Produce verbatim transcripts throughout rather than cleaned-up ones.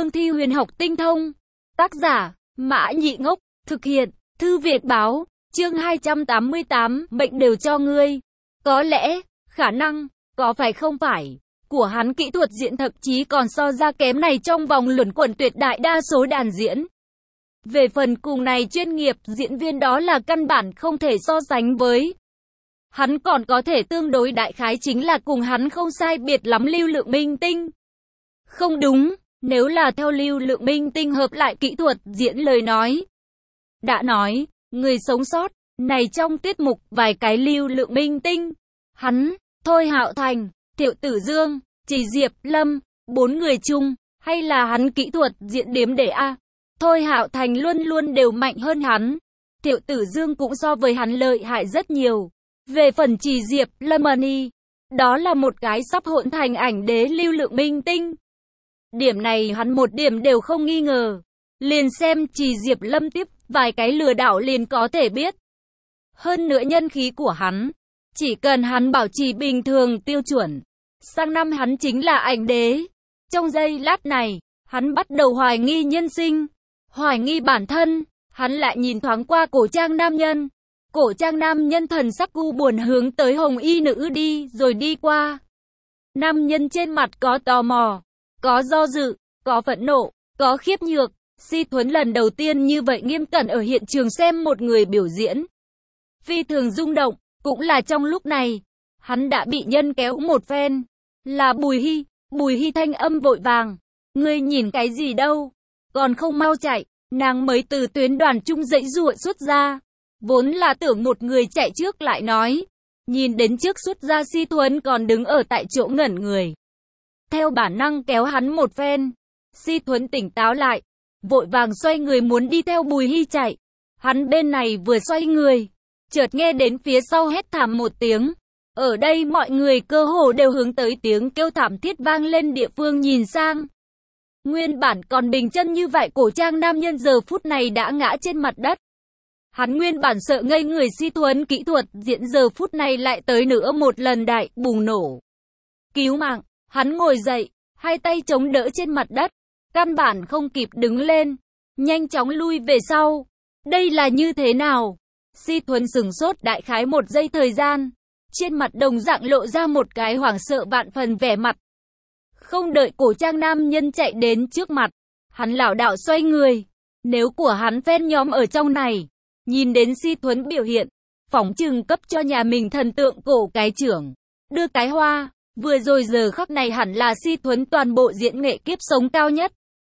cương thi huyền học tinh thông. Tác giả, Mã Nhị Ngốc, thực hiện, Thư Việt Báo, chương hai trăm tám mươi tám, mệnh đều cho ngươi. Có lẽ, khả năng, có phải không phải, của hắn kỹ thuật diễn thậm chí còn so ra kém này trong vòng luẩn quẩn tuyệt đại đa số đàn diễn. Về phần cùng này chuyên nghiệp diễn viên đó là căn bản không thể so sánh với. Hắn còn có thể tương đối đại khái chính là cùng hắn không sai biệt lắm lưu lượng minh tinh. Không đúng, nếu là theo lưu lượng minh tinh hợp lại kỹ thuật diễn lời nói. Đã nói, người sống sót, này trong tiết mục vài cái lưu lượng minh tinh. Hắn, Thôi Hạo Thành, Thiệu Tử Dương, Trì Diệp Lâm, bốn người chung, hay là hắn kỹ thuật diễn đếm để A. Thôi Hạo Thành luôn luôn đều mạnh hơn hắn. Thiệu Tử Dương cũng so với hắn lợi hại rất nhiều. Về phần Trì Diệp Lâm Money, đó là một cái sắp hỗn thành ảnh đế lưu lượng minh tinh. Điểm này hắn một điểm đều không nghi ngờ. Liền xem Trì Diệp Lâm tiếp vài cái lừa đảo liền có thể biết. Hơn nữa nhân khí của hắn, chỉ cần hắn bảo trì bình thường tiêu chuẩn, sang năm hắn chính là ảnh đế. Trong giây lát này, hắn bắt đầu hoài nghi nhân sinh, hoài nghi bản thân. Hắn lại nhìn thoáng qua cổ trang nam nhân. Cổ trang nam nhân thần sắc u buồn hướng tới hồng y nữ đi rồi đi qua. Nam nhân trên mặt có tò mò, có do dự, có phẫn nộ, có khiếp nhược. Si Thuấn lần đầu tiên như vậy nghiêm cẩn ở hiện trường xem một người biểu diễn. Phi thường rung động, cũng là trong lúc này, hắn đã bị nhân kéo một phen. Là Bùi Hy, Bùi Hy thanh âm vội vàng. Ngươi nhìn cái gì đâu, còn không mau chạy, nàng mới từ tuyến đoàn trung dãy ruộng xuất ra. Vốn là tưởng một người chạy trước lại nói. Nhìn đến trước xuất ra Si Thuấn còn đứng ở tại chỗ ngẩn người. Theo bản năng kéo hắn một phen. Si Thuấn tỉnh táo lại, vội vàng xoay người muốn đi theo Bùi Hy chạy. Hắn bên này vừa xoay người, chợt nghe đến phía sau hét thảm một tiếng. Ở đây mọi người cơ hồ đều hướng tới tiếng kêu thảm thiết vang lên địa phương nhìn sang. Nguyên bản còn bình chân như vậy cổ trang nam nhân giờ phút này đã ngã trên mặt đất. Hắn nguyên bản sợ ngây người Si Thuấn kỹ thuật diễn giờ phút này lại tới nữa một lần đại bùng nổ. Cứu mạng, hắn ngồi dậy, hai tay chống đỡ trên mặt đất, căn bản không kịp đứng lên, nhanh chóng lui về sau. Đây là như thế nào? Si Thuấn sửng sốt đại khái một giây thời gian, trên mặt đồng dạng lộ ra một cái hoảng sợ vạn phần vẻ mặt. Không đợi cổ trang nam nhân chạy đến trước mặt, hắn lảo đảo xoay người. Nếu của hắn fan nhóm ở trong này, nhìn đến Si Thuấn biểu hiện, phỏng chừng cấp cho nhà mình thần tượng cổ cái trưởng, đưa cái hoa. Vừa rồi giờ khắc này hẳn là Si Thuấn toàn bộ diễn nghệ kiếp sống cao nhất.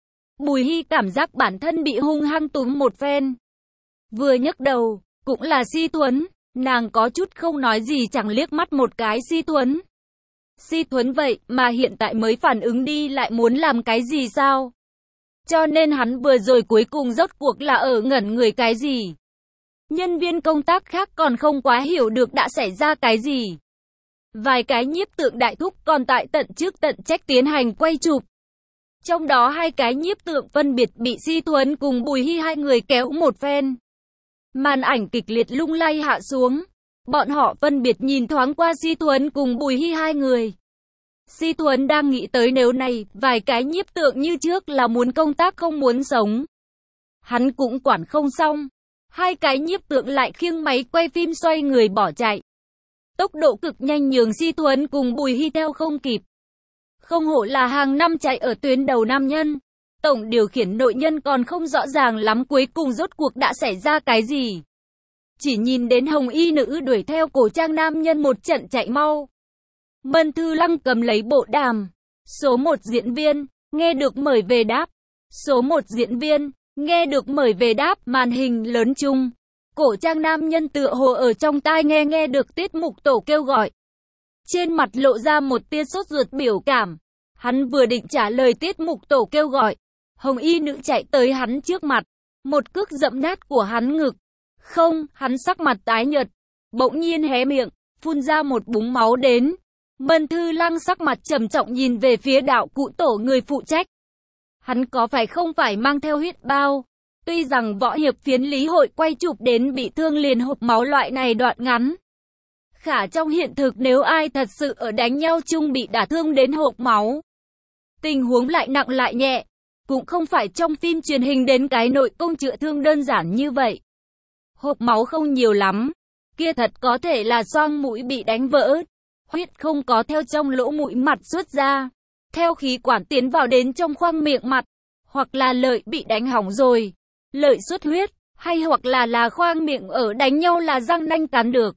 Bùi Hy cảm giác bản thân bị hung hăng túm một phen. Vừa nhấc đầu, cũng là Si Thuấn, nàng có chút không nói gì chẳng liếc mắt một cái Si Thuấn. Si Thuấn vậy mà hiện tại mới phản ứng đi lại muốn làm cái gì sao? Cho nên hắn vừa rồi cuối cùng rốt cuộc là ở ngẩn người cái gì? Nhân viên công tác khác còn không quá hiểu được đã xảy ra cái gì. Vài cái nhiếp tượng đại thúc còn tại tận trước tận trách tiến hành quay chụp. Trong đó hai cái nhiếp tượng phân biệt bị Si Thuấn cùng Bùi Hy hai người kéo một phen. Màn ảnh kịch liệt lung lay hạ xuống. Bọn họ phân biệt nhìn thoáng qua Si Thuấn cùng Bùi Hy hai người. Si Thuấn đang nghĩ tới nếu này, vài cái nhiếp tượng như trước là muốn công tác không muốn sống. Hắn cũng quản không xong. Hai cái nhiếp tượng lại khiêng máy quay phim xoay người bỏ chạy. Tốc độ cực nhanh nhường Si Thuấn cùng Bùi Hy theo không kịp. Không hổ là hàng năm chạy ở tuyến đầu nam nhân. Tổng điều khiển nội nhân còn không rõ ràng lắm cuối cùng rốt cuộc đã xảy ra cái gì. Chỉ nhìn đến hồng y nữ đuổi theo cổ trang nam nhân một trận chạy mau. Mân Thư Lăng cầm lấy bộ đàm. Số một diễn viên, nghe được mời về đáp. Số một diễn viên, nghe được mời về đáp màn hình lớn chung. Cổ trang nam nhân tựa hồ ở trong tai nghe nghe được tiết mục tổ kêu gọi. Trên mặt lộ ra một tia sốt ruột biểu cảm. Hắn vừa định trả lời tiết mục tổ kêu gọi. Hồng y nữ chạy tới hắn trước mặt. Một cước dẫm nát của hắn ngực. Không, hắn sắc mặt tái nhợt. Bỗng nhiên hé miệng, phun ra một búng máu đến. Mân Thư Lăng sắc mặt trầm trọng nhìn về phía đạo cụ tổ người phụ trách. Hắn có phải không phải mang theo huyết bao? Tuy rằng võ hiệp phiến lý hội quay chụp đến bị thương liền hộp máu loại này đoạn ngắn. Khả trong hiện thực nếu ai thật sự ở đánh nhau chung bị đả thương đến hộp máu, tình huống lại nặng lại nhẹ. cũng không phải trong phim truyền hình đến cái nội công chữa thương đơn giản như vậy. Hộc máu không nhiều lắm, kia thật có thể là xoang mũi bị đánh vỡ, huyết không có theo trong lỗ mũi mặt xuất ra, theo khí quản tiến vào đến trong khoang miệng mặt, hoặc là lợi bị đánh hỏng rồi, lợi xuất huyết, hay hoặc là là khoang miệng ở đánh nhau là răng nanh cắn được.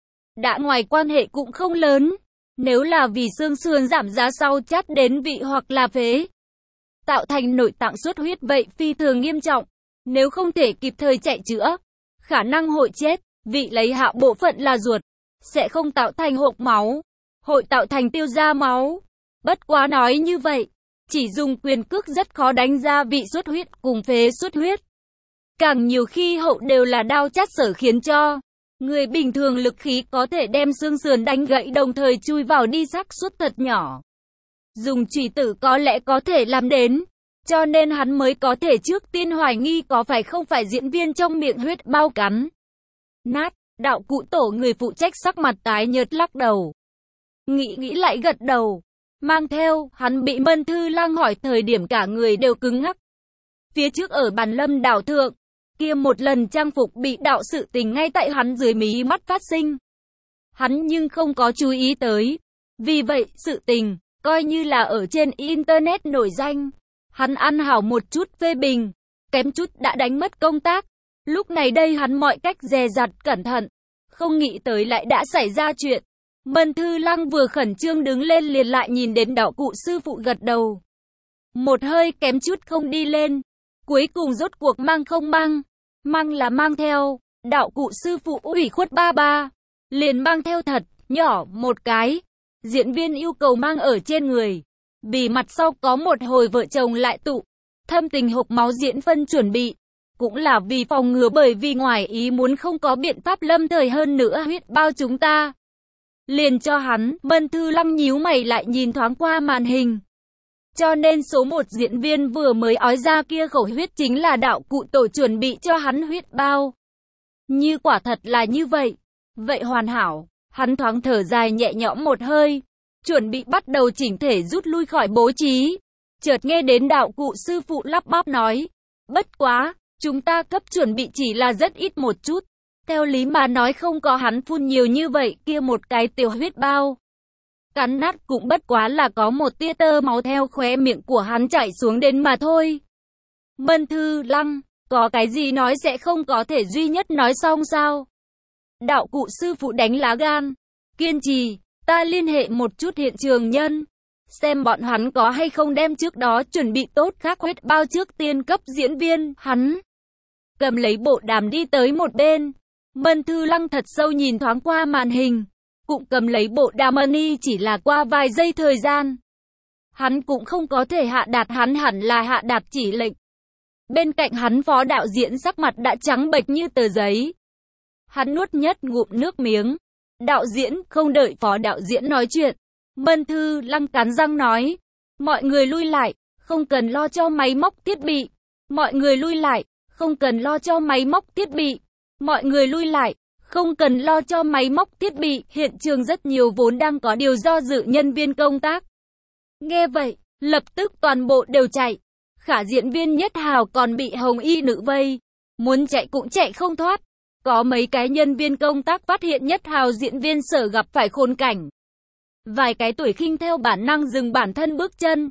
Đã ngoài quan hệ cũng không lớn, nếu là vì xương sườn giảm giá sau chát đến vị hoặc là phế, tạo thành nội tạng xuất huyết vậy phi thường nghiêm trọng, nếu không thể kịp thời chạy chữa, khả năng hội chết, vị lấy hạ bộ phận là ruột, sẽ không tạo thành hộc máu, hội tạo thành tiêu ra máu. Bất quá nói như vậy, chỉ dùng quyền cước rất khó đánh ra vị xuất huyết cùng phế xuất huyết. Càng nhiều khi hậu đều là đao chát sở khiến cho người bình thường lực khí có thể đem xương sườn đánh gãy đồng thời chui vào đi xác suất thật nhỏ. Dùng chùy tử có lẽ có thể làm đến, cho nên hắn mới có thể trước tiên hoài nghi có phải không phải diễn viên trong miệng huyết bao cắn nát. Đạo cụ tổ người phụ trách sắc mặt tái nhợt lắc đầu. Nghĩ nghĩ lại gật đầu. Mang theo, hắn bị Mân Thư Lăng hỏi thời điểm cả người đều cứng ngắc. Phía trước ở bàn lâm đảo thượng, kia một lần trang phục bị đạo sự tình ngay tại hắn dưới mí mắt phát sinh. Hắn nhưng không có chú ý tới. Vì vậy, sự tình, coi như là ở trên Internet nổi danh. Hắn ăn hảo một chút phê bình, kém chút đã đánh mất công tác. Lúc này đây hắn mọi cách dè dặt cẩn thận, không nghĩ tới lại đã xảy ra chuyện. Mân Thư Lăng vừa khẩn trương đứng lên liền lại nhìn đến đạo cụ sư phụ gật đầu. Một hơi kém chút không đi lên, cuối cùng rốt cuộc mang không mang, mang là mang theo, đạo cụ sư phụ ủy khuất ba ba, liền mang theo thật, nhỏ một cái. Diễn viên yêu cầu mang ở trên người, vì mặt sau có một hồi vợ chồng lại tụ, thâm tình hộc máu diễn phân chuẩn bị. Cũng là vì phòng ngừa bởi vì ngoài ý muốn không có biện pháp lâm thời hơn nữa huyết bao chúng ta. Liền cho hắn, Mân Thư Lăng nhíu mày lại nhìn thoáng qua màn hình. Cho nên số một diễn viên vừa mới ói ra kia khẩu huyết chính là đạo cụ tổ chuẩn bị cho hắn huyết bao. Như quả thật là như vậy. Vậy hoàn hảo, hắn thoáng thở dài nhẹ nhõm một hơi. Chuẩn bị bắt đầu chỉnh thể rút lui khỏi bố trí. Chợt nghe đến đạo cụ sư phụ lắp bắp nói. Bất quá, chúng ta cấp chuẩn bị chỉ là rất ít một chút. Theo lý mà nói không có hắn phun nhiều như vậy kia một cái tiểu huyết bao. Cắn nát cũng bất quá là có một tia tơ máu theo khóe miệng của hắn chảy xuống đến mà thôi. Mân Thư Lăng, có cái gì nói sẽ không có thể duy nhất nói xong sao? Đạo cụ sư phụ đánh lá gan. Kiên trì, ta liên hệ một chút hiện trường nhân. Xem bọn hắn có hay không đem trước đó chuẩn bị tốt khác huyết bao trước tiên cấp diễn viên, hắn. Cầm lấy bộ đàm đi tới một bên. Mân Thư Lăng thật sâu nhìn thoáng qua màn hình. Cũng cầm lấy bộ đàm money chỉ là qua vài giây thời gian. Hắn cũng không có thể hạ đạt hắn hẳn là hạ đạt chỉ lệnh. Bên cạnh hắn phó đạo diễn sắc mặt đã trắng bệch như tờ giấy. Hắn nuốt nhất ngụm nước miếng. Đạo diễn không đợi phó đạo diễn nói chuyện. Mân Thư Lăng cắn răng nói. Mọi người lui lại, không cần lo cho máy móc thiết bị. Mọi người lui lại, không cần lo cho máy móc thiết bị. Mọi người lui lại, không cần lo cho máy móc thiết bị. Hiện trường rất nhiều vốn đang có điều do dự nhân viên công tác. Nghe vậy, lập tức toàn bộ đều chạy. Khả diễn viên Nhất Hào còn bị hồng y nữ vây. Muốn chạy cũng chạy không thoát. Có mấy cái nhân viên công tác phát hiện Nhất Hào diễn viên sở gặp phải khốn cảnh. Vài cái tuổi khinh theo bản năng dừng bản thân bước chân.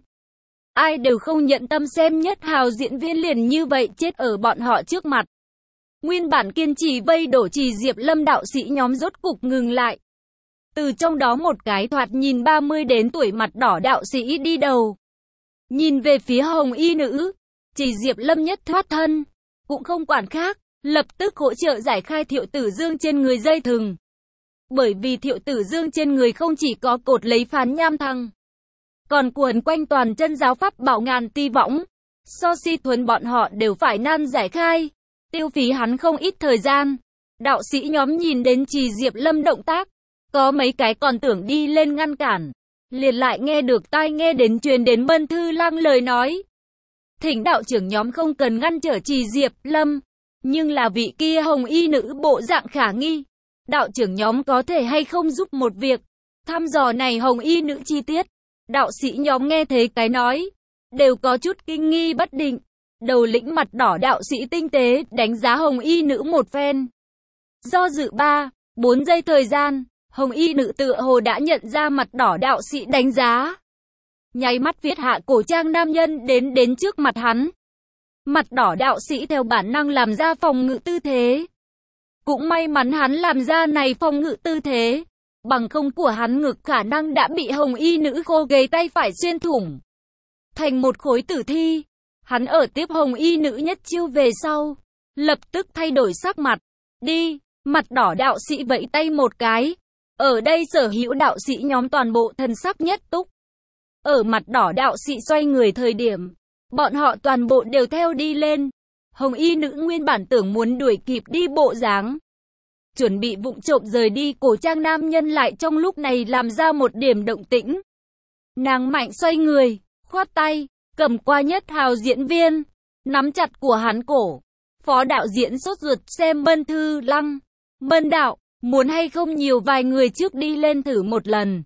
Ai đều không nhận tâm xem Nhất Hào diễn viên liền như vậy chết ở bọn họ trước mặt. Nguyên bản kiên trì vây đổ Trì Diệp Lâm đạo sĩ nhóm rốt cục ngừng lại. Từ trong đó một cái thoạt nhìn ba mươi đến tuổi mặt đỏ đạo sĩ đi đầu. Nhìn về phía hồng y nữ, Trì Diệp Lâm nhất thoát thân, cũng không quản khác, lập tức hỗ trợ giải khai Thiệu Tử Dương trên người dây thừng. Bởi vì Thiệu Tử Dương trên người không chỉ có cột lấy phán nham thăng, còn quấn quanh toàn chân giáo pháp bảo ngàn ti võng. So si thuần bọn họ đều phải nan giải khai, tiêu phí hắn không ít thời gian. Đạo sĩ nhóm nhìn đến Trì Diệp Lâm động tác, có mấy cái còn tưởng đi lên ngăn cản, liền lại nghe được tai nghe đến truyền đến Mân Thư Lăng lời nói. Thỉnh đạo trưởng nhóm không cần ngăn trở Trì Diệp Lâm, nhưng là vị kia hồng y nữ bộ dạng khả nghi. Đạo trưởng nhóm có thể hay không giúp một việc, thăm dò này hồng y nữ chi tiết. Đạo sĩ nhóm nghe thấy cái nói. đều có chút kinh nghi bất định. Đầu lĩnh mặt đỏ đạo sĩ tinh tế đánh giá hồng y nữ một phen. Do dự ba, bốn giây thời gian, hồng y nữ tựa hồ đã nhận ra mặt đỏ đạo sĩ đánh giá. Nháy mắt viết hạ cổ trang nam nhân đến đến trước mặt hắn. Mặt đỏ đạo sĩ theo bản năng làm ra phòng ngự tư thế. Cũng may mắn hắn làm ra này phòng ngự tư thế. Bằng không của hắn ngực khả năng đã bị hồng y nữ khô ghế tay phải xuyên thủng thành một khối tử thi. Hắn ở tiếp hồng y nữ nhất chiêu về sau, lập tức thay đổi sắc mặt. Đi, mặt đỏ đạo sĩ vẫy tay một cái. Ở đây sở hữu đạo sĩ nhóm toàn bộ thần sắc nhất túc. Ở mặt đỏ đạo sĩ xoay người thời điểm, bọn họ toàn bộ đều theo đi lên. Hồng y nữ nguyên bản tưởng muốn đuổi kịp đi bộ dáng, chuẩn bị vụng trộm rời đi, cổ trang nam nhân lại trong lúc này làm ra một điểm động tĩnh. Nàng mạnh xoay người, khoát tay, cầm qua Nhất Hào diễn viên, nắm chặt của hắn cổ. Phó đạo diễn sốt ruột xem Mân Thư Lăng. Mân đạo, muốn hay không nhiều vài người trước đi lên thử một lần.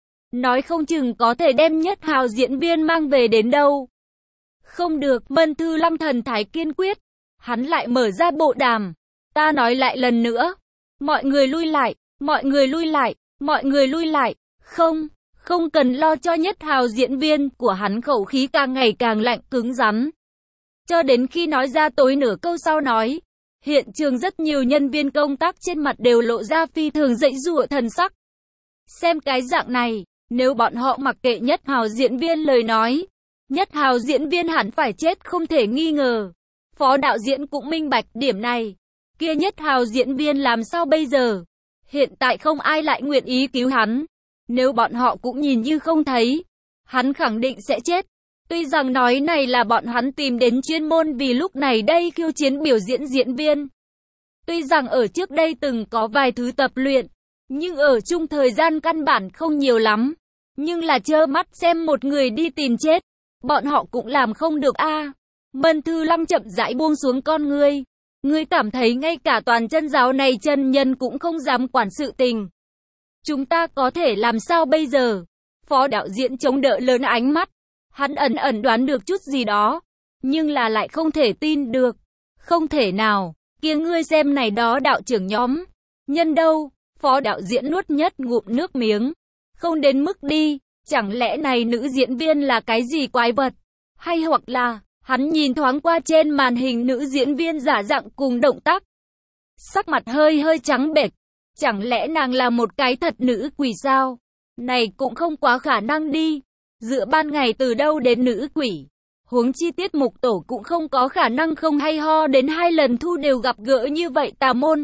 Nói không chừng có thể đem Nhất Hào diễn viên mang về đến đâu. Không được, Mân Thư Lăng thần thái kiên quyết. Hắn lại mở ra bộ đàm. Ta nói lại lần nữa. Mọi người lui lại, mọi người lui lại, mọi người lui lại. Không, không cần lo cho Nhất Hào diễn viên. Của hắn khẩu khí càng ngày càng lạnh cứng rắn. Cho đến khi nói ra tối nửa câu sau nói. Hiện trường rất nhiều nhân viên công tác trên mặt đều lộ ra phi thường dãy dụa thần sắc. Xem cái dạng này, nếu bọn họ mặc kệ Nhất Hào diễn viên lời nói, Nhất Hào diễn viên hẳn phải chết không thể nghi ngờ. Phó đạo diễn cũng minh bạch điểm này. Kia Nhất Hào diễn viên làm sao bây giờ? Hiện tại không ai lại nguyện ý cứu hắn. Nếu bọn họ cũng nhìn như không thấy, hắn khẳng định sẽ chết. Tuy rằng nói này là bọn hắn tìm đến chuyên môn vì lúc này đây khiêu chiến biểu diễn diễn viên. Tuy rằng ở trước đây từng có vài thứ tập luyện, nhưng ở chung thời gian căn bản không nhiều lắm. Nhưng là trơ mắt xem một người đi tìm chết, bọn họ cũng làm không được a. À, Mân Thư Lăng chậm rãi buông xuống con ngươi. Ngươi cảm thấy ngay cả toàn chân giáo này chân nhân cũng không dám quản sự tình. Chúng ta có thể làm sao bây giờ? Phó đạo diễn chống đỡ lớn ánh mắt. Hắn ẩn ẩn đoán được chút gì đó, nhưng là lại không thể tin được. Không thể nào, kia ngươi xem này đó đạo trưởng nhóm. Nhân đâu? Phó đạo diễn nuốt nhất ngụm nước miếng. Không đến mức đi, chẳng lẽ này nữ diễn viên là cái gì quái vật? Hay hoặc là, hắn nhìn thoáng qua trên màn hình nữ diễn viên giả dạng cùng động tác. Sắc mặt hơi hơi trắng bệch. Chẳng lẽ nàng là một cái thật nữ quỷ sao? Này cũng không quá khả năng đi. Giữa ban ngày từ đâu đến nữ quỷ. Huống chi tiết mục tổ cũng không có khả năng không hay ho đến hai lần thu đều gặp gỡ như vậy tà môn.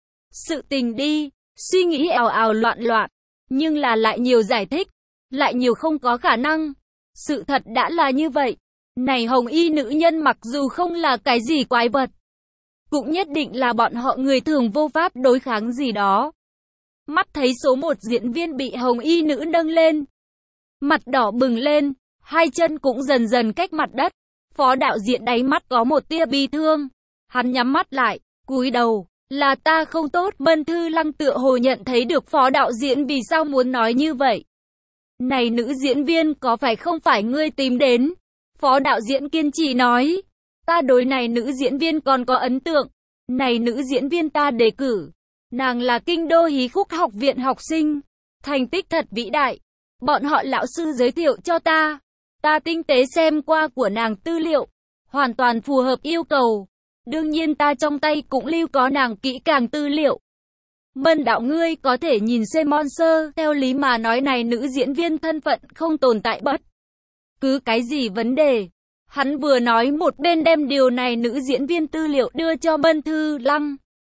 Sự tình đi, suy nghĩ ào ào loạn loạn. Nhưng là lại nhiều giải thích. Lại nhiều không có khả năng. Sự thật đã là như vậy. Này hồng y nữ nhân mặc dù không là cái gì quái vật, cũng nhất định là bọn họ người thường vô pháp đối kháng gì đó. Mắt thấy số một diễn viên bị hồng y nữ nâng lên. Mặt đỏ bừng lên, hai chân cũng dần dần cách mặt đất. Phó đạo diễn đáy mắt có một tia bi thương. Hắn nhắm mắt lại, cúi đầu. Là ta không tốt. Mân Thư Lăng tựa hồ nhận thấy được phó đạo diễn vì sao muốn nói như vậy. Này nữ diễn viên có phải không phải ngươi tìm đến? Phó đạo diễn kiên trì nói. Ta đối này nữ diễn viên còn có ấn tượng. Này nữ diễn viên ta đề cử. Nàng là kinh đô hí khúc học viện học sinh. Thành tích thật vĩ đại. Bọn họ lão sư giới thiệu cho ta. Ta tinh tế xem qua của nàng tư liệu. Hoàn toàn phù hợp yêu cầu. Đương nhiên ta trong tay cũng lưu có nàng kỹ càng tư liệu. Mân đạo ngươi có thể nhìn xem monster. Theo lý mà nói này nữ diễn viên thân phận không tồn tại bất cứ cái gì vấn đề. Hắn vừa nói một bên đem điều này nữ diễn viên tư liệu đưa cho Mân Thư Lăng.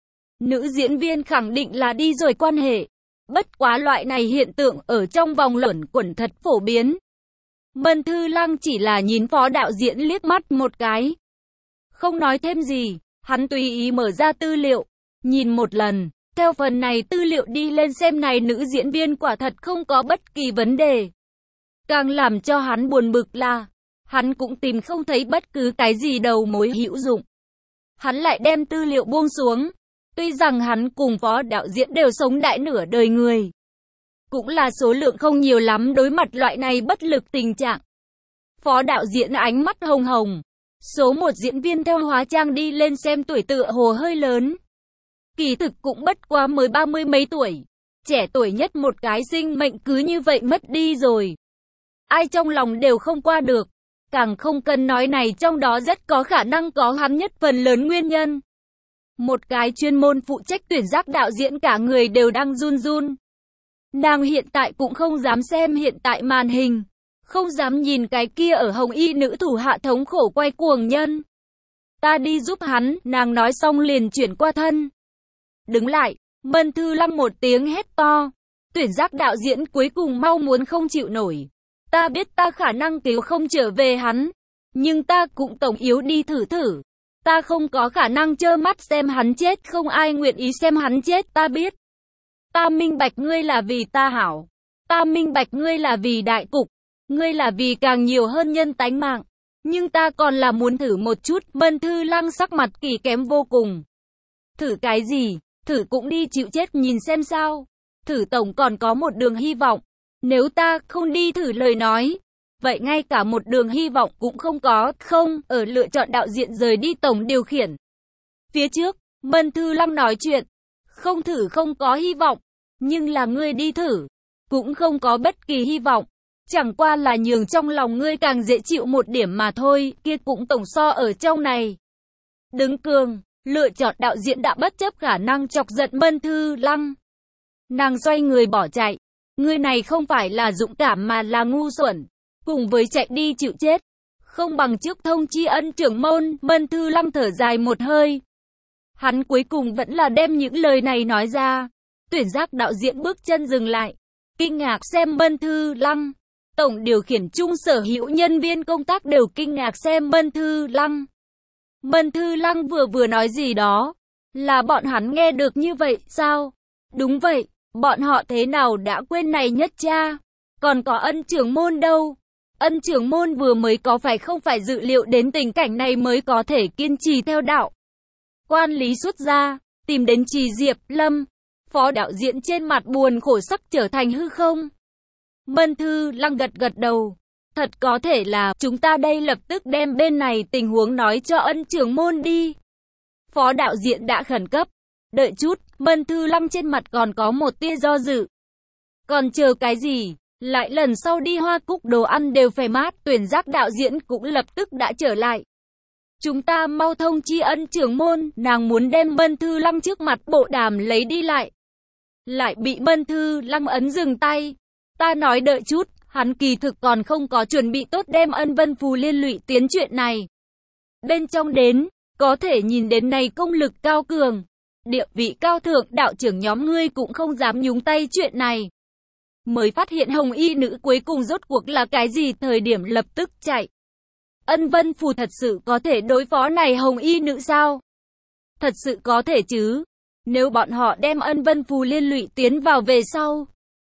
Nữ diễn viên khẳng định là đi rồi quan hệ. Bất quá loại này hiện tượng ở trong vòng luẩn quẩn thật phổ biến. Mân Thư Lăng chỉ là nhìn phó đạo diễn liếc mắt một cái. Không nói thêm gì, hắn tùy ý mở ra tư liệu. Nhìn một lần, theo phần này tư liệu đi lên xem này nữ diễn viên quả thật không có bất kỳ vấn đề. Càng làm cho hắn buồn bực là, hắn cũng tìm không thấy bất cứ cái gì đầu mối hữu dụng. Hắn lại đem tư liệu buông xuống. Tuy rằng hắn cùng phó đạo diễn đều sống đại nửa đời người, cũng là số lượng không nhiều lắm đối mặt loại này bất lực tình trạng. Phó đạo diễn ánh mắt hồng hồng. Số một diễn viên theo hóa trang đi lên xem tuổi tựa hồ hơi lớn. Kỳ thực cũng bất quá mới ba mươi mấy tuổi. Trẻ tuổi nhất một cái sinh mệnh cứ như vậy mất đi rồi. Ai trong lòng đều không qua được. Càng không cần nói này trong đó rất có khả năng có hắn nhất phần lớn nguyên nhân. Một cái chuyên môn phụ trách tuyển giác đạo diễn cả người đều đang run run. Nàng hiện tại cũng không dám xem hiện tại màn hình. Không dám nhìn cái kia ở hồng y nữ thủ hạ thống khổ quay cuồng nhân. Ta đi giúp hắn, nàng nói xong liền chuyển qua thân. Đứng lại, Mân Thư Lăng một tiếng hét to. Tuyển giác đạo diễn cuối cùng mau muốn không chịu nổi. Ta biết ta khả năng cứu không trở về hắn. Nhưng ta cũng tổng yếu đi thử thử. Ta không có khả năng trơ mắt xem hắn chết, không ai nguyện ý xem hắn chết, ta biết. Ta minh bạch ngươi là vì ta hảo. Ta minh bạch ngươi là vì đại cục. Ngươi là vì càng nhiều hơn nhân tánh mạng. Nhưng ta còn là muốn thử một chút. Mân Thư Lăng sắc mặt kỳ kém vô cùng. Thử cái gì? Thử cũng đi chịu chết nhìn xem sao. Thử tổng còn có một đường hy vọng. Nếu ta không đi thử lời nói, vậy ngay cả một đường hy vọng cũng không có. Không, ở lựa chọn đạo diễn rời đi tổng điều khiển. Phía trước, Mân Thư Lăng nói chuyện. Không thử không có hy vọng. Nhưng là ngươi đi thử, cũng không có bất kỳ hy vọng. Chẳng qua là nhường trong lòng ngươi càng dễ chịu một điểm mà thôi, kia cũng tổng so ở trong này. Đứng cường, lựa chọn đạo diễn đã bất chấp khả năng chọc giận Mân Thư Lăng. Nàng xoay người bỏ chạy. Ngươi này không phải là dũng cảm mà là ngu xuẩn. Cùng với chạy đi chịu chết. Không bằng trước thông tri ân trưởng môn. Mân Thư Lăng thở dài một hơi. Hắn cuối cùng vẫn là đem những lời này nói ra. Tuyển giác đạo diễn bước chân dừng lại. Kinh ngạc xem Mân Thư Lăng. Tổng điều khiển chung sở hữu nhân viên công tác đều kinh ngạc xem Mân Thư Lăng. Mân Thư Lăng vừa vừa nói gì đó. Là bọn hắn nghe được như vậy sao? Đúng vậy. Bọn họ thế nào đã quên này nhất cha? Còn có ân trưởng môn đâu? Ân trưởng môn vừa mới có phải không phải dự liệu đến tình cảnh này mới có thể kiên trì theo đạo. Quan lý xuất ra, tìm đến Trì Diệp Lâm. Phó đạo diễn trên mặt buồn khổ sắc trở thành hư không. Mân Thư Lăng gật gật đầu. Thật có thể là chúng ta đây lập tức đem bên này tình huống nói cho ân trưởng môn đi. Phó đạo diễn đã khẩn cấp. Đợi chút, Mân Thư Lăng trên mặt còn có một tia do dự. Còn chờ cái gì? Lại lần sau đi Hoa Cúc đồ ăn đều phải mát. Tuyển giác đạo diễn cũng lập tức đã trở lại. Chúng ta mau thông chi ân trưởng môn. Nàng muốn đem Mân Thư Lăng trước mặt bộ đàm lấy đi lại. Lại bị Mân Thư Lăng ấn dừng tay. Ta nói đợi chút, hắn kỳ thực còn không có chuẩn bị tốt đem ân vân phù liên lụy tiến chuyện này. Bên trong đến, có thể nhìn đến này công lực cao cường. Địa vị cao thượng đạo trưởng nhóm ngươi cũng không dám nhúng tay chuyện này. Mới phát hiện hồng y nữ cuối cùng rốt cuộc là cái gì thời điểm lập tức chạy. Ân vân phù thật sự có thể đối phó này hồng y nữ sao? Thật sự có thể chứ. Nếu bọn họ đem ân vân phù liên lụy tiến vào về sau.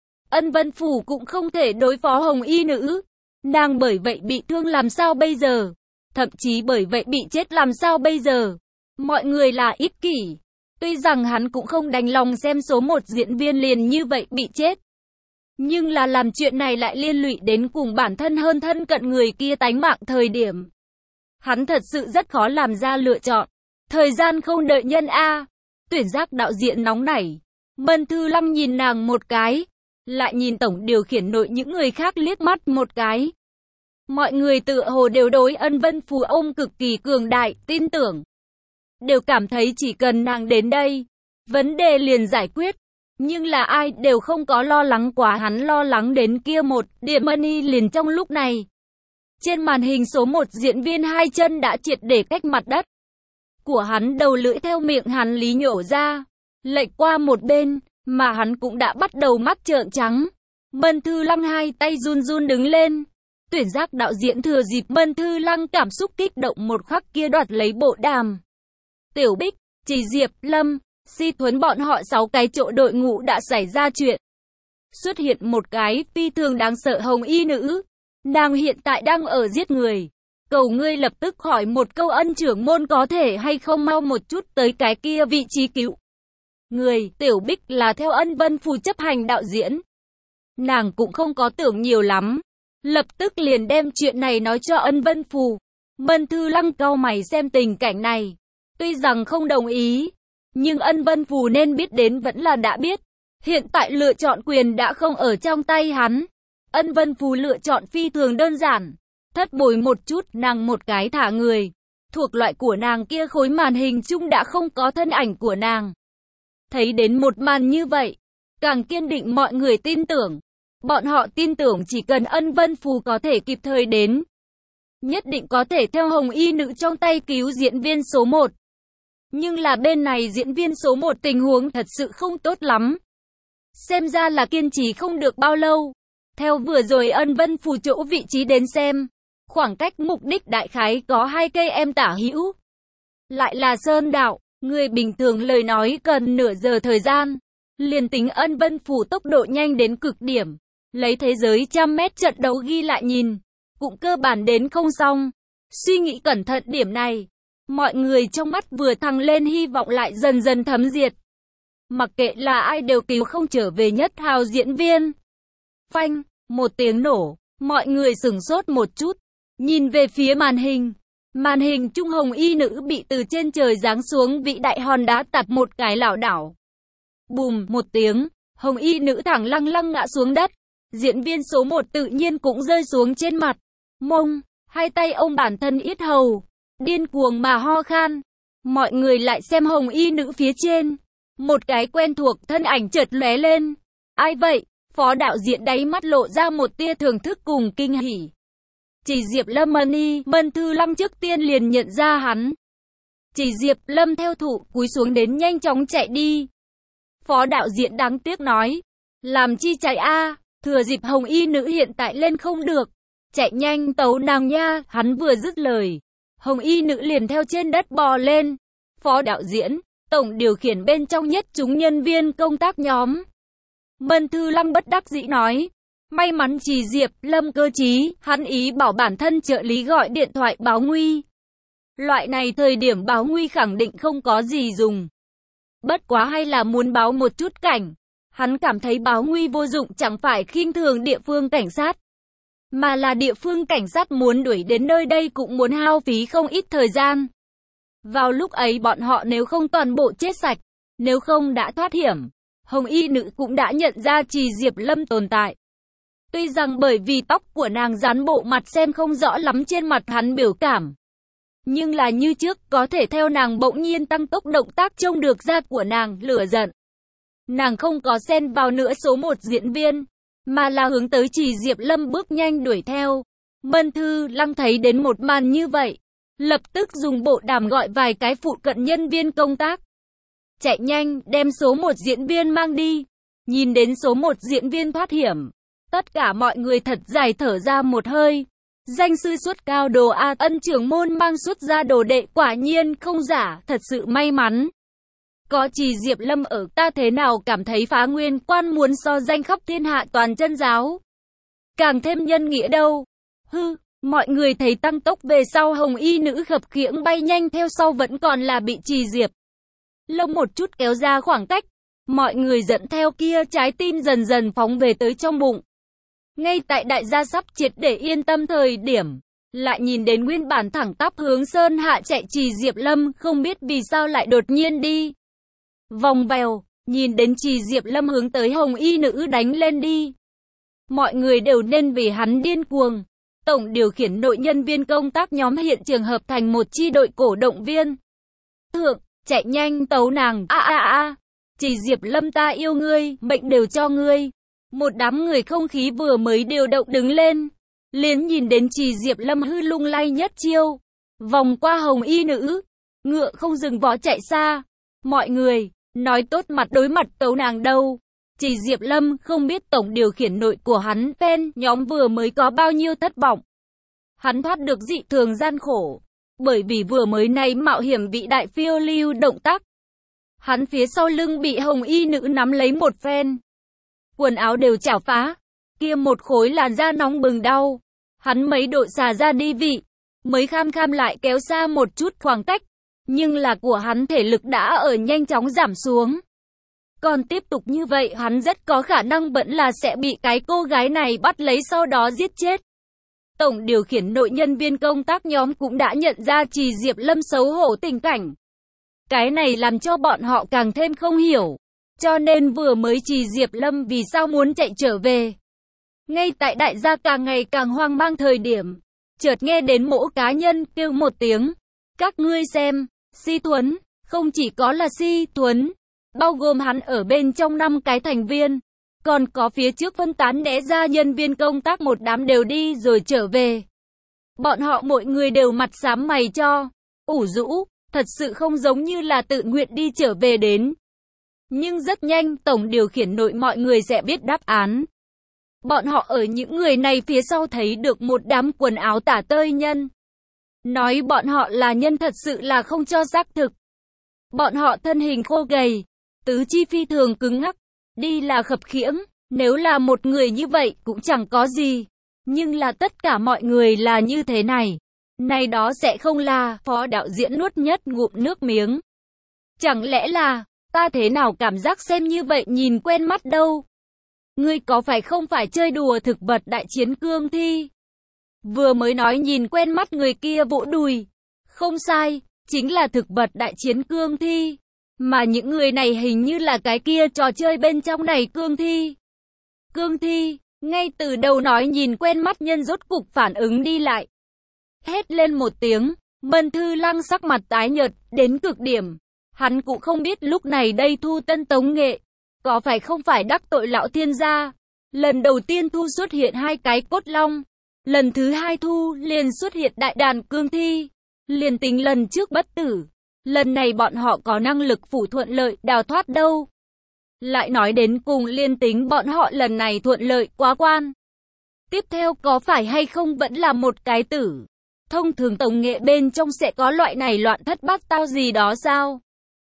Ân vân phù cũng không thể đối phó hồng y nữ. Nàng bởi vậy bị thương làm sao bây giờ? Thậm chí bởi vậy bị chết làm sao bây giờ? Mọi người là ích kỷ. Tuy rằng hắn cũng không đành lòng xem số một diễn viên liền như vậy bị chết. Nhưng là làm chuyện này lại liên lụy đến cùng bản thân hơn thân cận người kia tánh mạng thời điểm. Hắn thật sự rất khó làm ra lựa chọn. Thời gian không đợi nhân A. Tuyển giác đạo diễn nóng nảy. Mân Thư Lăng nhìn nàng một cái. Lại nhìn tổng điều khiển nội những người khác liếc mắt một cái. Mọi người tựa hồ đều đối ân vân phù ông cực kỳ cường đại, tin tưởng. Đều cảm thấy chỉ cần nàng đến đây, vấn đề liền giải quyết. Nhưng là ai đều không có lo lắng quá, hắn lo lắng đến kia một điểm money liền trong lúc này. Trên màn hình số một diễn viên hai chân đã triệt để cách mặt đất. Của hắn đầu lưỡi theo miệng hắn lý nhổ ra, lệch qua một bên, mà hắn cũng đã bắt đầu mắt trợn trắng. Mân Thư Lăng hai tay run run đứng lên. Tuyển giác đạo diễn thừa dịp Mân Thư Lăng cảm xúc kích động một khắc kia đoạt lấy bộ đàm. Tiểu Bích, Trì Diệp Lâm, Si Thuấn bọn họ sáu cái chỗ đội ngũ đã xảy ra chuyện. Xuất hiện một cái phi thường đáng sợ hồng y nữ. Nàng hiện tại đang ở giết người. Cầu ngươi lập tức hỏi một câu ân trưởng môn có thể hay không mau một chút tới cái kia vị trí cứu người. Tiểu Bích là theo ân vân phù chấp hành đạo diễn. Nàng cũng không có tưởng nhiều lắm. lập tức liền đem chuyện này nói cho Ân Vân Phù. Mân Thư Lăng cau mày xem tình cảnh này. Tuy rằng không đồng ý, nhưng Ân Vân Phù nên biết đến vẫn là đã biết. Hiện tại lựa chọn quyền đã không ở trong tay hắn. Ân Vân Phù lựa chọn phi thường đơn giản. Thất bồi một chút, nàng một cái thả người. Thuộc loại của nàng kia khối màn hình chung đã không có thân ảnh của nàng. Thấy đến một màn như vậy, càng kiên định mọi người tin tưởng. Bọn họ tin tưởng chỉ cần Ân Vân Phù có thể kịp thời đến, nhất định có thể theo Hồng Y Nữ trong tay cứu diễn viên số một. Nhưng là bên này diễn viên số một tình huống thật sự không tốt lắm. Xem ra là kiên trì không được bao lâu. Theo vừa rồi Ân Vân Phù chỗ vị trí đến xem, khoảng cách mục đích đại khái có hai cây em tả hữu. Lại là Sơn Đạo, người bình thường lời nói cần nửa giờ thời gian. Liền tính Ân Vân Phù tốc độ nhanh đến cực điểm, lấy thế giới trăm mét trận đấu ghi lại nhìn, cũng cơ bản đến không xong. Suy nghĩ cẩn thận điểm này, mọi người trong mắt vừa thăng lên hy vọng lại dần dần thấm diệt. Mặc kệ là ai đều cứu không trở về nhất hào diễn viên. Phanh, một tiếng nổ, mọi người sửng sốt một chút, nhìn về phía màn hình. Màn hình trung Hồng Y Nữ bị từ trên trời giáng xuống vĩ đại hòn đá tạt một cái lảo đảo. Bùm một tiếng, Hồng Y Nữ thẳng lăng lăng ngã xuống đất. Diễn viên số một tự nhiên cũng rơi xuống trên mặt. Mông, hai tay ôm bản thân yết hầu, điên cuồng mà ho khan. Mọi người lại xem Hồng Y Nữ phía trên. Một cái quen thuộc thân ảnh chợt lóe lên. Ai vậy? Phó đạo diễn đáy mắt lộ ra một tia thưởng thức cùng kinh hỉ. Chỉ Diệp Lâm Mani, Mân Thư Lăng trước tiên liền nhận ra hắn. Chỉ Diệp Lâm theo thủ cúi xuống đến nhanh chóng chạy đi. Phó đạo diễn đáng tiếc nói, làm chi chạy a, thừa dịp Hồng Y Nữ hiện tại lên không được, chạy nhanh tấu nàng nha. Hắn vừa dứt lời, Hồng Y Nữ liền theo trên đất bò lên. Phó đạo diễn, tổng điều khiển bên trong nhất chúng nhân viên công tác nhóm. Mân Thư Lăng bất đắc dĩ nói, may mắn Chỉ Diệp Lâm cơ trí, hắn ý bảo bản thân trợ lý gọi điện thoại báo nguy. Loại này thời điểm báo nguy khẳng định không có gì dùng. Bất quá hay là muốn báo một chút cảnh. Hắn cảm thấy báo nguy vô dụng chẳng phải khinh thường địa phương cảnh sát, mà là địa phương cảnh sát muốn đuổi đến nơi đây cũng muốn hao phí không ít thời gian. Vào lúc ấy bọn họ nếu không toàn bộ chết sạch, nếu không đã thoát hiểm. Hồng Y Nữ cũng đã nhận ra Chỉ Diệp Lâm tồn tại. Tuy rằng bởi vì tóc của nàng dán bộ mặt xem không rõ lắm trên mặt hắn biểu cảm, nhưng là như trước có thể theo nàng bỗng nhiên tăng tốc động tác trông được da của nàng lửa giận. Nàng không có xen vào nữa số một diễn viên, mà là hướng tới Chỉ Diệp Lâm bước nhanh đuổi theo. Mân Thư Lăng thấy đến một màn như vậy, lập tức dùng bộ đàm gọi vài cái phụ cận nhân viên công tác. Chạy nhanh, đem số một diễn viên mang đi. Nhìn đến số một diễn viên thoát hiểm, tất cả mọi người thật dài thở ra một hơi. Danh sư xuất cao đồ A, Ân trưởng môn mang xuất ra đồ đệ quả nhiên không giả, thật sự may mắn. Có Chỉ Diệp Lâm ở, ta thế nào cảm thấy Phá Nguyên Quan muốn so danh khắp thiên hạ toàn chân giáo. Càng thêm nhân nghĩa đâu. Hư, mọi người thấy tăng tốc về sau Hồng Y Nữ khập khiễng bay nhanh theo sau vẫn còn là bị Chỉ Diệp Lâm một chút kéo ra khoảng cách. Mọi người dẫn theo kia trái tim dần dần phóng về tới trong bụng. Ngay tại đại gia sắp triệt để yên tâm thời điểm, lại nhìn đến nguyên bản thẳng tắp hướng Sơn Hạ chạy Chỉ Diệp Lâm, không biết vì sao lại đột nhiên đi vòng vèo, nhìn đến Chỉ Diệp Lâm hướng tới Hồng Y Nữ đánh lên đi. Mọi người đều nên vì hắn điên cuồng. Tổng điều khiển nội nhân viên công tác nhóm hiện trường hợp thành một chi đội cổ động viên. Thượng, chạy nhanh tấu nàng, a a a, Chỉ Diệp Lâm ta yêu ngươi, mệnh đều cho ngươi. Một đám người không khí vừa mới điều động đứng lên, liền nhìn đến Chỉ Diệp Lâm hư lung lay nhất chiêu, vòng qua Hồng Y Nữ, ngựa không dừng vó chạy xa. Mọi người nói tốt mặt đối mặt tấu nàng đâu. Chỉ Diệp Lâm không biết tổng điều khiển nội của hắn fan nhóm vừa mới có bao nhiêu thất vọng. Hắn thoát được dị thường gian khổ, bởi vì vừa mới này mạo hiểm bị đại phiêu lưu động tác. Hắn phía sau lưng bị Hồng Y Nữ nắm lấy một phen, quần áo đều chảo phá, kia một khối làn da nóng bừng đau. Hắn mấy độ xà ra đi vị, mới kham kham lại kéo xa một chút khoảng cách, nhưng là của hắn thể lực đã ở nhanh chóng giảm xuống. Còn tiếp tục như vậy hắn rất có khả năng vẫn là sẽ bị cái cô gái này bắt lấy sau đó giết chết. Tổng điều khiển nội nhân viên công tác nhóm cũng đã nhận ra Trì Diệp Lâm xấu hổ tình cảnh. Cái này làm cho bọn họ càng thêm không hiểu. Cho nên vừa mới Trì Diệp Lâm vì sao muốn chạy trở về. Ngay tại đại gia càng ngày càng hoang mang thời điểm, chợt nghe đến mỗi cá nhân kêu một tiếng. Các ngươi xem, Si Tuấn, không chỉ có là Si Tuấn, bao gồm hắn ở bên trong năm cái thành viên. Còn có phía trước phân tán né ra nhân viên công tác một đám đều đi rồi trở về. Bọn họ mỗi người đều mặt xám mày cho, ủ rũ, thật sự không giống như là tự nguyện đi trở về đến. Nhưng rất nhanh tổng điều khiển nội mọi người sẽ biết đáp án. Bọn họ ở những người này phía sau thấy được một đám quần áo tả tơi nhân. Nói bọn họ là nhân thật sự là không cho xác thực. Bọn họ thân hình khô gầy, tứ chi phi thường cứng ngắc, đi là khập khiễng, nếu là một người như vậy cũng chẳng có gì. Nhưng là tất cả mọi người là như thế này. Này đó sẽ không là, phó đạo diễn nuốt nhất ngụm nước miếng. Chẳng lẽ là, ta thế nào cảm giác xem như vậy nhìn quen mắt đâu. Ngươi có phải không phải chơi đùa thực vật đại chiến cương thi? Vừa mới nói nhìn quen mắt người kia vỗ đùi. Không sai, chính là thực vật đại chiến cương thi. Mà những người này hình như là cái kia trò chơi bên trong này cương thi. Cương thi, ngay từ đầu nói nhìn quen mắt nhân rốt cục phản ứng đi lại. Hét lên một tiếng, Mân Thư Lăng sắc mặt tái nhợt, đến cực điểm. Hắn cũng không biết lúc này đây Thu Tân Tống Nghệ, có phải không phải đắc tội lão thiên gia. Lần đầu tiên Thu xuất hiện hai cái cốt long. Lần thứ hai Thu liền xuất hiện đại đàn cương thi. Liền tính lần trước bất tử. Lần này bọn họ có năng lực phủ thuận lợi đào thoát đâu. Lại nói đến cùng liên tính bọn họ lần này thuận lợi quá quan. Tiếp theo có phải hay không vẫn là một cái tử. Thông thường tổng nghệ bên trong sẽ có loại này loạn thất bát tao gì đó sao?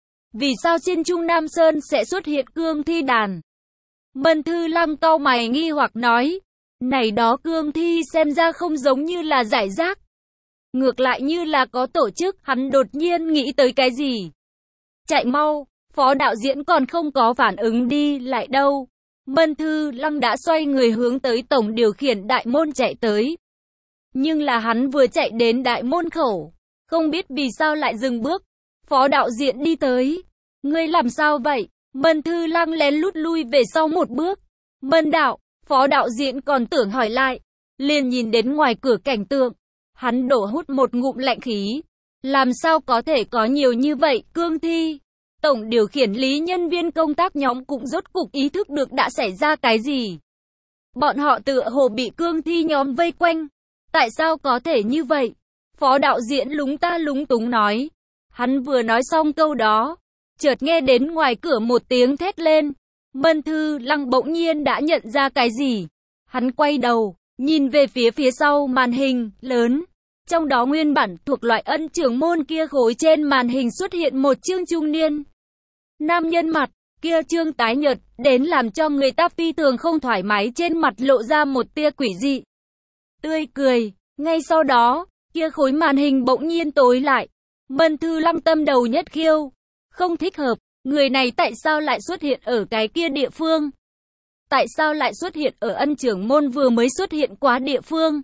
Vì sao trên Trung Nam Sơn sẽ xuất hiện cương thi đàn? Mân Thư Lăng cau mày nghi hoặc nói. Này đó cương thi xem ra không giống như là giải rác. Ngược lại như là có tổ chức, hắn đột nhiên nghĩ tới cái gì. Chạy mau, phó đạo diễn còn không có phản ứng đi lại đâu. Mân Thư Lăng đã xoay người hướng tới tổng điều khiển đại môn chạy tới. Nhưng là hắn vừa chạy đến đại môn khẩu, không biết vì sao lại dừng bước. Phó đạo diễn đi tới. Ngươi làm sao vậy? Mân Thư Lăng lén lút lui về sau một bước. Mân đạo, phó đạo diễn còn tưởng hỏi lại. Liền nhìn đến ngoài cửa cảnh tượng. Hắn đổ hút một ngụm lạnh khí. Làm sao có thể có nhiều như vậy, cương thi? Tổng điều khiển lý nhân viên công tác nhóm cũng rốt cục ý thức được đã xảy ra cái gì. Bọn họ tựa hồ bị cương thi nhóm vây quanh. Tại sao có thể như vậy? Phó đạo diễn lúng ta lúng túng nói. Hắn vừa nói xong câu đó, chợt nghe đến ngoài cửa một tiếng thét lên. Mân Thư Lăng bỗng nhiên đã nhận ra cái gì. Hắn quay đầu, nhìn về phía phía sau màn hình lớn. Trong đó nguyên bản thuộc loại ân trưởng môn kia khối trên màn hình xuất hiện một chương trung niên. Nam nhân mặt, kia chương tái nhợt, đến làm cho người ta phi thường không thoải mái trên mặt lộ ra một tia quỷ dị. Tươi cười, ngay sau đó, kia khối màn hình bỗng nhiên tối lại. Mân Thư Lăng tâm đầu nhất khiêu. Không thích hợp, người này tại sao lại xuất hiện ở cái kia địa phương? Tại sao lại xuất hiện ở ân trưởng môn vừa mới xuất hiện quá địa phương?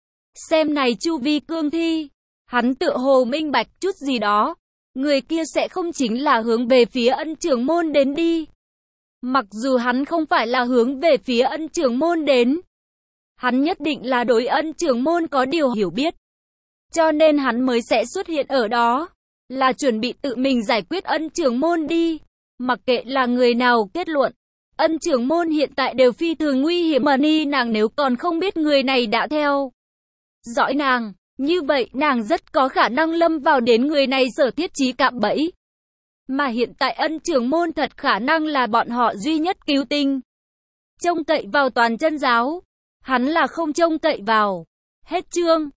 Xem này chu vi cương thi. Hắn tựa hồ minh bạch chút gì đó. Người kia sẽ không chính là hướng về phía ân trưởng môn đến đi. Mặc dù hắn không phải là hướng về phía ân trưởng môn đến. Hắn nhất định là đối ân trưởng môn có điều hiểu biết. Cho nên hắn mới sẽ xuất hiện ở đó. Là chuẩn bị tự mình giải quyết ân trưởng môn đi. Mặc kệ là người nào kết luận. Ân trưởng môn hiện tại đều phi thường nguy hiểm mà ni nàng nếu còn không biết người này đã theo dõi nàng. Như vậy nàng rất có khả năng lâm vào đến người này sở thiết trí cạm bẫy. Mà hiện tại ân trưởng môn thật khả năng là bọn họ duy nhất cứu tinh. Trông cậy vào toàn chân giáo. Hắn là không trông cậy vào. Hết chương.